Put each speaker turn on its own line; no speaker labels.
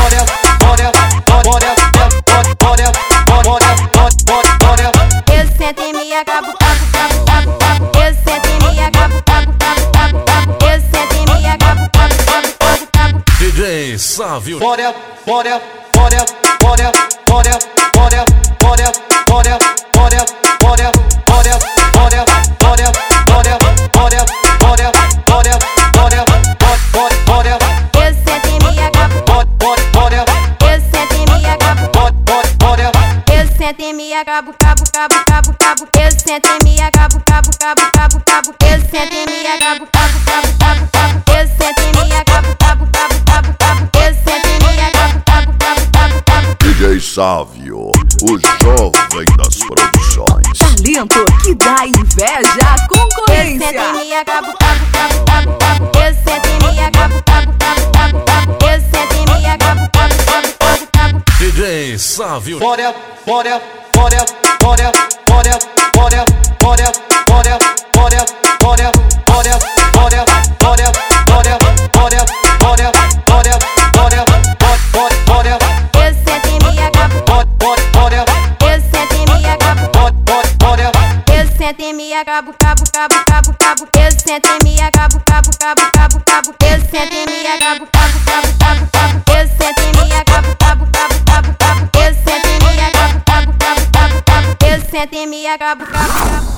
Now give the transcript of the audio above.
Eu sento e me acabo, eu sento e me acabo, eu sento e me acabo,
DJ Sávio.
sento e me acabo, eu sento e me acabo, eu sento e me acabo, eu sento e me acabo, eu sento e me acabo.
DJ Sávio, o jovem das produções.
Talento que dá inveja à concorrência.
Eu sento e me acabo, eu sento e me acabo, eu sento e me acabo.
DJ Sávio.
Eu sento e me acabo, eu sento e me acabo, eu sento e me acabo, eu sento e me acabo, eu sento e me acabo, eu sento e me acabo.